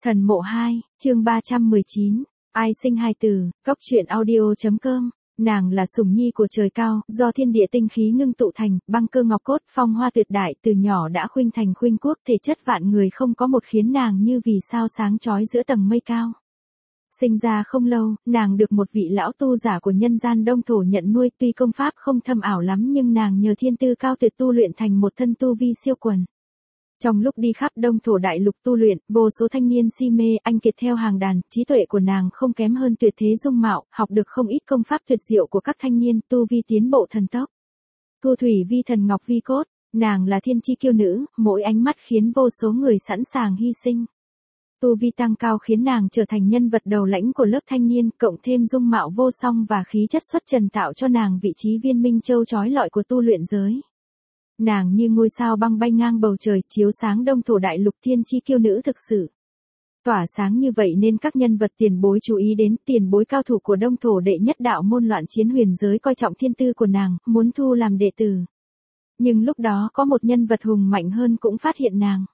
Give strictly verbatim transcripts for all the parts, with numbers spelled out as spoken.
Thần mộ hai, chương ba trăm mười chín, ai sinh hai từ, góc truyện audio.com, nàng là sủng nhi của trời cao, do thiên địa tinh khí ngưng tụ thành, băng cơ ngọc cốt, phong hoa tuyệt đại, từ nhỏ đã khuynh thành khuynh quốc, thể chất vạn người không có một khiến nàng như vì sao sáng chói giữa tầng mây cao. Sinh ra không lâu, nàng được một vị lão tu giả của nhân gian Đông Thổ nhận nuôi, tuy công pháp không thâm ảo lắm nhưng nàng nhờ thiên tư cao tuyệt tu luyện thành một thân tu vi siêu quần. Trong lúc đi khắp Đông Thổ đại lục tu luyện, vô số thanh niên si mê, anh kiệt theo hàng đàn, trí tuệ của nàng không kém hơn tuyệt thế dung mạo, học được không ít công pháp tuyệt diệu của các thanh niên, tu vi tiến bộ thần tốc. Thu thủy vi thần ngọc vi cốt, nàng là thiên chi kiêu nữ, mỗi ánh mắt khiến vô số người sẵn sàng hy sinh. Tu vi tăng cao khiến nàng trở thành nhân vật đầu lãnh của lớp thanh niên, cộng thêm dung mạo vô song và khí chất xuất trần tạo cho nàng vị trí viên minh châu chói lọi của tu luyện giới. Nàng như ngôi sao băng bay ngang bầu trời, chiếu sáng Đông Thổ đại lục, thiên chi kiêu nữ thực sự. Tỏa sáng như vậy nên các nhân vật tiền bối chú ý đến, tiền bối cao thủ của Đông Thổ đệ nhất đạo môn loạn chiến huyền giới coi trọng thiên tư của nàng, muốn thu làm đệ tử. Nhưng lúc đó có một nhân vật hùng mạnh hơn cũng phát hiện nàng.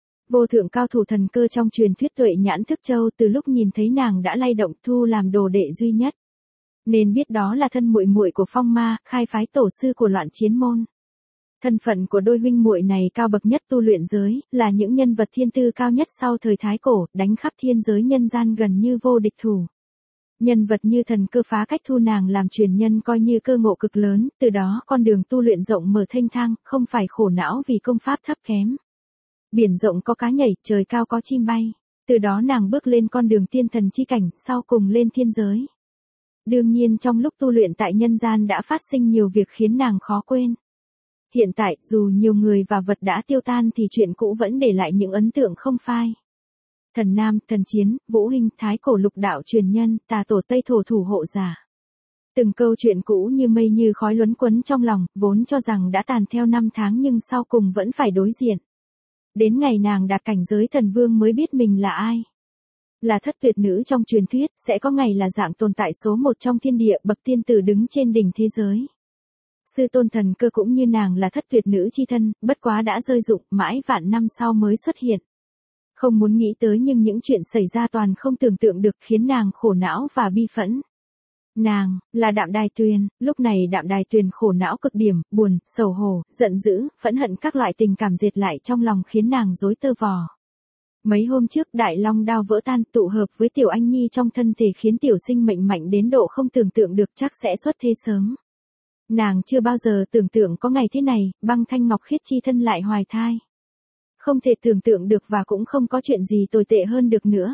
Vô thượng cao thủ thần cơ trong truyền thuyết Tuệ Nhãn Thức Châu, từ lúc nhìn thấy nàng đã lay động, thu làm đồ đệ duy nhất. Nên biết đó là thân muội muội của Phong Ma, khai phái tổ sư của loạn chiến môn. Thân phận của đôi huynh muội này cao bậc nhất tu luyện giới, là những nhân vật thiên tư cao nhất sau thời Thái Cổ, đánh khắp thiên giới nhân gian gần như vô địch thủ. Nhân vật như thần cơ phá cách thu nàng làm truyền nhân coi như cơ ngộ cực lớn, từ đó con đường tu luyện rộng mở thênh thang, không phải khổ não vì công pháp thấp kém. Biển rộng có cá nhảy, trời cao có chim bay. Từ đó nàng bước lên con đường tiên thần chi cảnh, sau cùng lên thiên giới. Đương nhiên trong lúc tu luyện tại nhân gian đã phát sinh nhiều việc khiến nàng khó quên. Hiện tại, dù nhiều người và vật đã tiêu tan thì chuyện cũ vẫn để lại những ấn tượng không phai. Thần Nam, thần chiến, Vũ Hinh, Thái Cổ lục đạo truyền nhân, tà tổ Tây Thổ thủ hộ giả. Từng câu chuyện cũ như mây như khói luấn quấn trong lòng, vốn cho rằng đã tàn theo năm tháng nhưng sau cùng vẫn phải đối diện. Đến ngày nàng đạt cảnh giới thần vương mới biết mình là ai. Là thất tuyệt nữ trong truyền thuyết, sẽ có ngày là dạng tồn tại số một trong thiên địa, bậc tiên tử đứng trên đỉnh thế giới. Sư tôn thần cơ cũng như nàng là thất tuyệt nữ chi thân, bất quá đã rơi rụng, mãi vạn năm sau mới xuất hiện. Không muốn nghĩ tới nhưng những chuyện xảy ra toàn không tưởng tượng được khiến nàng khổ não và bi phẫn. Nàng, là Đạm Đài Tuyền, lúc này Đạm Đài Tuyền khổ não cực điểm, buồn, sầu hổ, giận dữ, phẫn hận các loại tình cảm dệt lại trong lòng khiến nàng rối tơ vò. Mấy hôm trước Đại Long đao vỡ tan tụ hợp với Tiểu Anh Nhi trong thân thể khiến tiểu sinh mệnh mạnh đến độ không tưởng tượng được chắc sẽ xuất thế sớm. Nàng chưa bao giờ tưởng tượng có ngày thế này, băng thanh ngọc khiết chi thân lại hoài thai. Không thể tưởng tượng được và cũng không có chuyện gì tồi tệ hơn được nữa.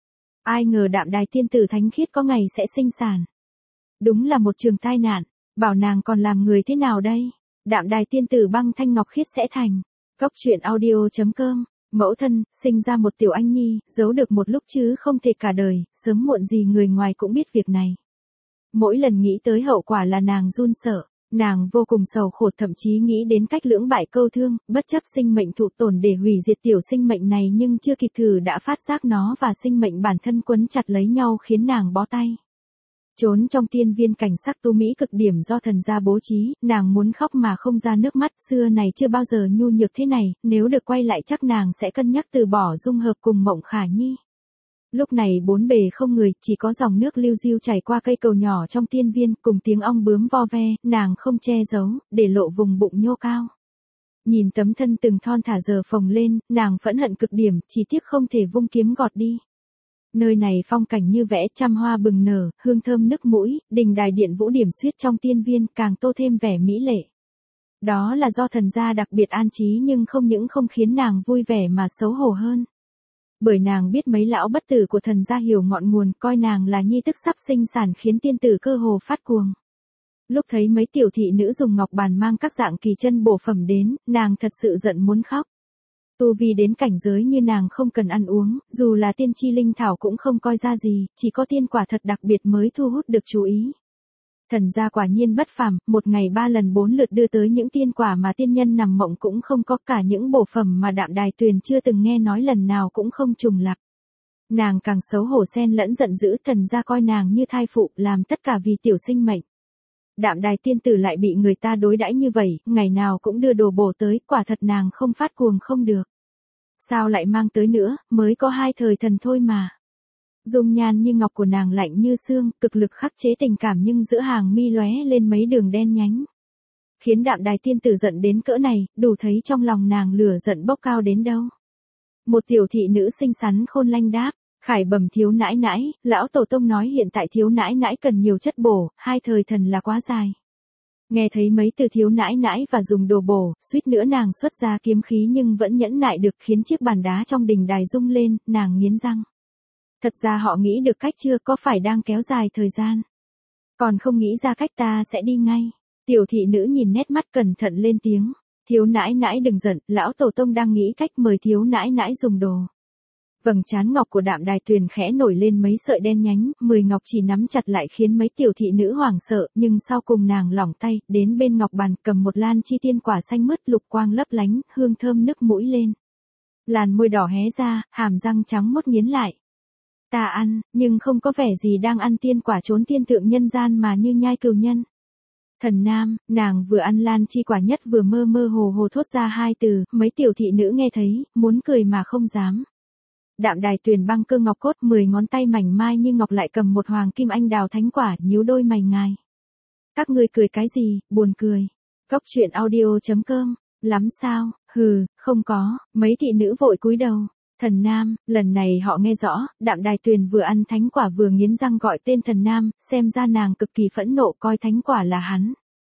Ai ngờ Đạm Đài tiên tử thánh khiết có ngày sẽ sinh sản. Đúng là một trường tai nạn, bảo nàng còn làm người thế nào đây? Đạm Đài tiên tử băng thanh ngọc khiết sẽ thành. Góc truyện audio.com, mẫu thân, sinh ra một Tiểu Anh Nhi, giấu được một lúc chứ không thể cả đời, sớm muộn gì người ngoài cũng biết việc này. Mỗi lần nghĩ tới hậu quả là nàng run sợ, nàng vô cùng sầu khổ, thậm chí nghĩ đến cách lưỡng bại câu thương, bất chấp sinh mệnh thụ tổn để hủy diệt tiểu sinh mệnh này nhưng chưa kịp thử đã phát giác nó và sinh mệnh bản thân quấn chặt lấy nhau khiến nàng bó tay. Trốn trong tiên viên cảnh sắc tu mỹ cực điểm do thần gia bố trí, nàng muốn khóc mà không ra nước mắt, xưa này chưa bao giờ nhu nhược thế này, nếu được quay lại chắc nàng sẽ cân nhắc từ bỏ dung hợp cùng Mộng Khả Nhi. Lúc này bốn bề không người, chỉ có dòng nước liu riu chảy qua cây cầu nhỏ trong tiên viên, cùng tiếng ong bướm vo ve, nàng không che giấu, để lộ vùng bụng nhô cao. Nhìn tấm thân từng thon thả giờ phồng lên, nàng phẫn hận cực điểm, chỉ tiếc không thể vung kiếm gọt đi. Nơi này phong cảnh như vẽ, trăm hoa bừng nở, hương thơm nức mũi, đình đài điện vũ điểm xuyết trong tiên viên càng tô thêm vẻ mỹ lệ. Đó là do thần gia đặc biệt an trí nhưng không những không khiến nàng vui vẻ mà xấu hổ hơn. Bởi nàng biết mấy lão bất tử của thần gia hiểu ngọn nguồn, coi nàng là nhi tức sắp sinh sản khiến tiên tử cơ hồ phát cuồng. Lúc thấy mấy tiểu thị nữ dùng ngọc bàn mang các dạng kỳ chân bổ phẩm đến, nàng thật sự giận muốn khóc. Tu vi đến cảnh giới như nàng không cần ăn uống, dù là tiên chi linh thảo cũng không coi ra gì, chỉ có tiên quả thật đặc biệt mới thu hút được chú ý. Thần gia quả nhiên bất phàm, một ngày ba lần bốn lượt đưa tới những tiên quả mà tiên nhân nằm mộng cũng không có, cả những bổ phẩm mà Đạm Đài Tuyền chưa từng nghe nói lần nào cũng không trùng lặp. Nàng càng xấu hổ xen lẫn giận dữ, thần gia coi nàng như thai phụ, làm tất cả vì tiểu sinh mệnh. Đạm Đài tiên tử lại bị người ta đối đãi như vậy, ngày nào cũng đưa đồ bổ tới, quả thật nàng không phát cuồng không được. Sao lại mang tới nữa, mới có hai thời thần thôi mà. Dung nhan như ngọc của nàng lạnh như xương, cực lực khắc chế tình cảm nhưng giữa hàng mi lóe lên mấy đường đen nhánh. Khiến Đạm Đài tiên tử giận đến cỡ này, đủ thấy trong lòng nàng lửa giận bốc cao đến đâu. Một tiểu thị nữ xinh xắn khôn lanh đáp, khải bẩm thiếu nãi nãi, lão tổ tông nói hiện tại thiếu nãi nãi cần nhiều chất bổ, hai thời thần là quá dài. Nghe thấy mấy từ thiếu nãi nãi và dùng đồ bổ, suýt nữa nàng xuất ra kiếm khí nhưng vẫn nhẫn nại được khiến chiếc bàn đá trong đình đài rung lên, nàng nghiến răng. Thật ra họ nghĩ được cách chưa, có phải đang kéo dài thời gian. Còn không nghĩ ra cách ta sẽ đi ngay. Tiểu thị nữ nhìn nét mắt cẩn thận lên tiếng. Thiếu nãi nãi đừng giận, lão tổ tông đang nghĩ cách mời thiếu nãi nãi dùng đồ. Vầng trán ngọc của Đạm Đài Tuyền khẽ nổi lên mấy sợi đen nhánh, mười ngọc chỉ nắm chặt lại khiến mấy tiểu thị nữ hoảng sợ, nhưng sau cùng nàng lỏng tay, đến bên ngọc bàn cầm một lan chi tiên quả xanh mướt lục quang lấp lánh, hương thơm nức mũi lên. Làn môi đỏ hé ra, hàm răng trắng mốt nghiến lại. Ta ăn, nhưng không có vẻ gì đang ăn tiên quả trốn tiên tượng nhân gian mà như nhai cừu nhân. Thần Nam, nàng vừa ăn lan chi quả nhất vừa mơ mơ hồ hồ thốt ra hai từ, mấy tiểu thị nữ nghe thấy, muốn cười mà không dám. Đạm Đài Tuyền băng cơ ngọc cốt, mười ngón tay mảnh mai như ngọc lại cầm một hoàng kim anh đào thánh quả, nhíu đôi mày ngài. Các ngươi cười cái gì, buồn cười. Cốc truyện audio chấm com, lắm sao, hừ, không có, mấy thị nữ vội cúi đầu. Thần Nam, lần này họ nghe rõ, Đạm Đài Tuyền vừa ăn thánh quả vừa nghiến răng gọi tên Thần Nam, xem ra nàng cực kỳ phẫn nộ coi thánh quả là hắn.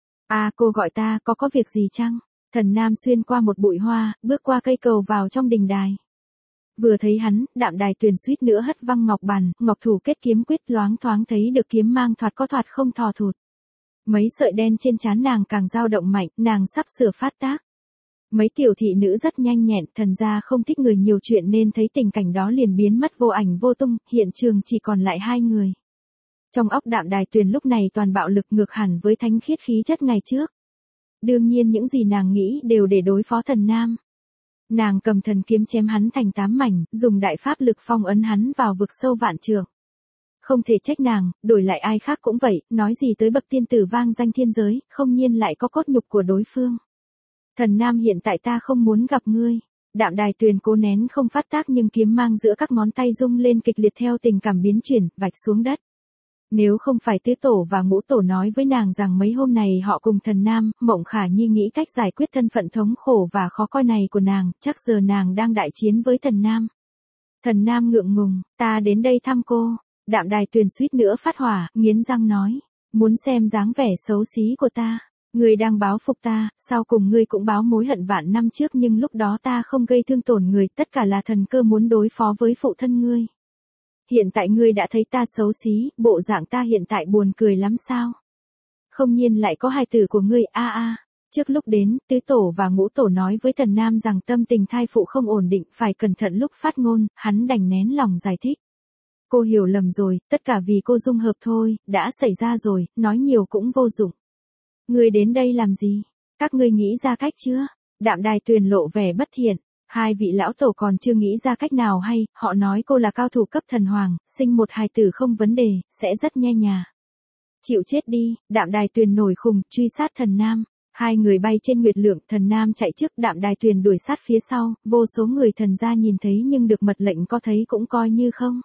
À cô gọi ta, có có việc gì chăng? Thần Nam xuyên qua một bụi hoa, bước qua cây cầu vào trong đình đài. Vừa thấy hắn, Đạm Đài Tuyền suýt nữa hất văng ngọc bàn, ngọc thủ kết kiếm quyết loáng thoáng thấy được kiếm mang thoạt có thoạt không thò thụt. Mấy sợi đen trên trán nàng càng dao động mạnh, nàng sắp sửa phát tác. Mấy tiểu thị nữ rất nhanh nhẹn, thần gia không thích người nhiều chuyện nên thấy tình cảnh đó liền biến mất vô ảnh vô tung, hiện trường chỉ còn lại hai người. Trong óc Đạm Đài Tuyền lúc này toàn bạo lực ngược hẳn với thánh khiết khí chất ngày trước. Đương nhiên những gì nàng nghĩ đều để đối phó Thần Nam. Nàng cầm thần kiếm chém hắn thành tám mảnh, dùng đại pháp lực phong ấn hắn vào vực sâu vạn trượng. Không thể trách nàng, đổi lại ai khác cũng vậy, nói gì tới bậc tiên tử vang danh thiên giới, không nhiên lại có cốt nhục của đối phương. Thần Nam hiện tại ta không muốn gặp ngươi. Đạm Đài Tuyền cố nén không phát tác nhưng kiếm mang giữa các ngón tay rung lên kịch liệt theo tình cảm biến chuyển, vạch xuống đất. Nếu không phải tứ tổ và ngũ tổ nói với nàng rằng mấy hôm này họ cùng Thần Nam, Mộng Khả Nhi nghĩ cách giải quyết thân phận thống khổ và khó coi này của nàng, chắc giờ nàng đang đại chiến với Thần Nam. Thần Nam ngượng ngùng, ta đến đây thăm cô. Đạm Đài Tuyền suýt nữa phát hỏa, nghiến răng nói, muốn xem dáng vẻ xấu xí của ta. Ngươi đang báo phục ta, sau cùng ngươi cũng báo mối hận vạn năm trước nhưng lúc đó ta không gây thương tổn người, tất cả là thần cơ muốn đối phó với phụ thân ngươi. Hiện tại ngươi đã thấy ta xấu xí, bộ dạng ta hiện tại buồn cười lắm sao? Không nhiên lại có hài tử của ngươi, a a. Trước lúc đến, tứ tổ và ngũ tổ nói với Thần Nam rằng tâm tình thai phụ không ổn định, phải cẩn thận lúc phát ngôn, hắn đành nén lòng giải thích. Cô hiểu lầm rồi, tất cả vì cô dung hợp thôi, đã xảy ra rồi, nói nhiều cũng vô dụng. Ngươi đến đây làm gì? Các ngươi nghĩ ra cách chưa? Đạm Đài Tuyền lộ vẻ bất thiện. Hai vị lão tổ còn chưa nghĩ ra cách nào hay, họ nói cô là cao thủ cấp thần hoàng, sinh một hài tử không vấn đề, sẽ rất nhe nhà. Chịu chết đi, Đạm Đài Tuyền nổi khùng, truy sát Thần Nam. Hai người bay trên nguyệt lượng, Thần Nam chạy trước, Đạm Đài Tuyền đuổi sát phía sau, vô số người thần gia nhìn thấy nhưng được mật lệnh có thấy cũng coi như không.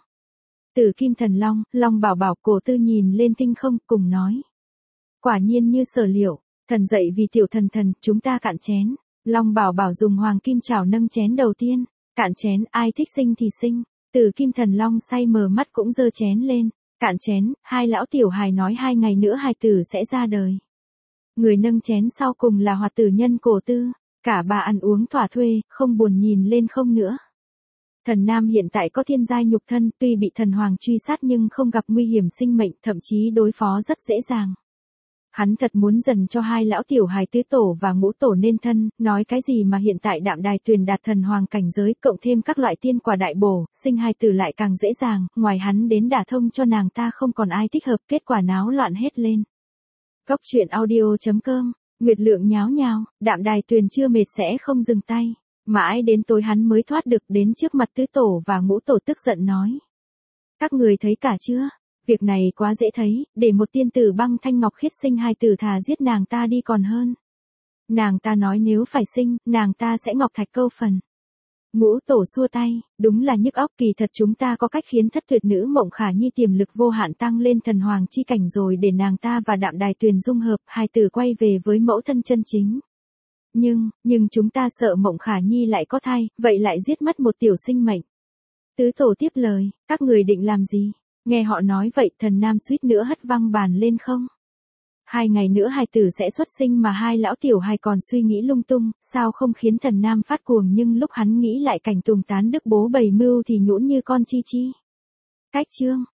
Tử Kim Thần Long, Long Bảo Bảo, Cổ Tư nhìn lên tinh không, cùng nói. Quả nhiên như sở liệu, thần dậy vì tiểu thần thần, chúng ta cạn chén. Long Bảo Bảo dùng hoàng kim chảo nâng chén đầu tiên, cạn chén, ai thích sinh thì sinh. Tử Kim Thần Long say mờ mắt cũng giơ chén lên, cạn chén, hai lão tiểu hài nói hai ngày nữa hài tử sẽ ra đời. Người nâng chén sau cùng là hoạt tử nhân Cổ Tư, cả bà ăn uống thỏa thuê, không buồn nhìn lên không nữa. Thần Nam hiện tại có thiên giai nhục thân, tuy bị thần hoàng truy sát nhưng không gặp nguy hiểm sinh mệnh, thậm chí đối phó rất dễ dàng. Hắn thật muốn dần cho hai lão tiểu hài tứ tổ và ngũ tổ nên thân, nói cái gì mà hiện tại Đạm Đài Tuyền đạt thần hoàng cảnh giới, cộng thêm các loại tiên quả đại bổ, sinh hài tử lại càng dễ dàng, ngoài hắn đến đả thông cho nàng ta không còn ai thích hợp, kết quả náo loạn hết lên. Cốc truyện audio chấm com, Nguyệt Lượng nháo nhào, Đạm Đài Tuyền chưa mệt sẽ không dừng tay, mãi đến tối hắn mới thoát được đến trước mặt tứ tổ và ngũ tổ tức giận nói. Các người thấy cả chưa? Việc này quá dễ thấy, để một tiên tử băng thanh ngọc khiết sinh hài tử thà giết nàng ta đi còn hơn. Nàng ta nói nếu phải sinh, nàng ta sẽ ngọc thạch câu phần. Ngũ tổ xua tay, đúng là nhức óc, kỳ thật chúng ta có cách khiến thất tuyệt nữ Mộng Khả Nhi tiềm lực vô hạn tăng lên thần hoàng chi cảnh rồi để nàng ta và Đạm Đài Tuyền dung hợp, hài tử quay về với mẫu thân chân chính. Nhưng, nhưng chúng ta sợ Mộng Khả Nhi lại có thai, vậy lại giết mất một tiểu sinh mệnh. Tứ tổ tiếp lời, các người định làm gì? Nghe họ nói vậy thần nam suýt nữa hất văng bàn lên không. Hai ngày nữa hài tử sẽ xuất sinh mà hai lão tiểu hài còn suy nghĩ lung tung, sao không khiến thần nam phát cuồng, nhưng lúc hắn nghĩ lại cảnh Tùng Tán Đức bố bày mưu thì nhũn như con chi chi. Cách chương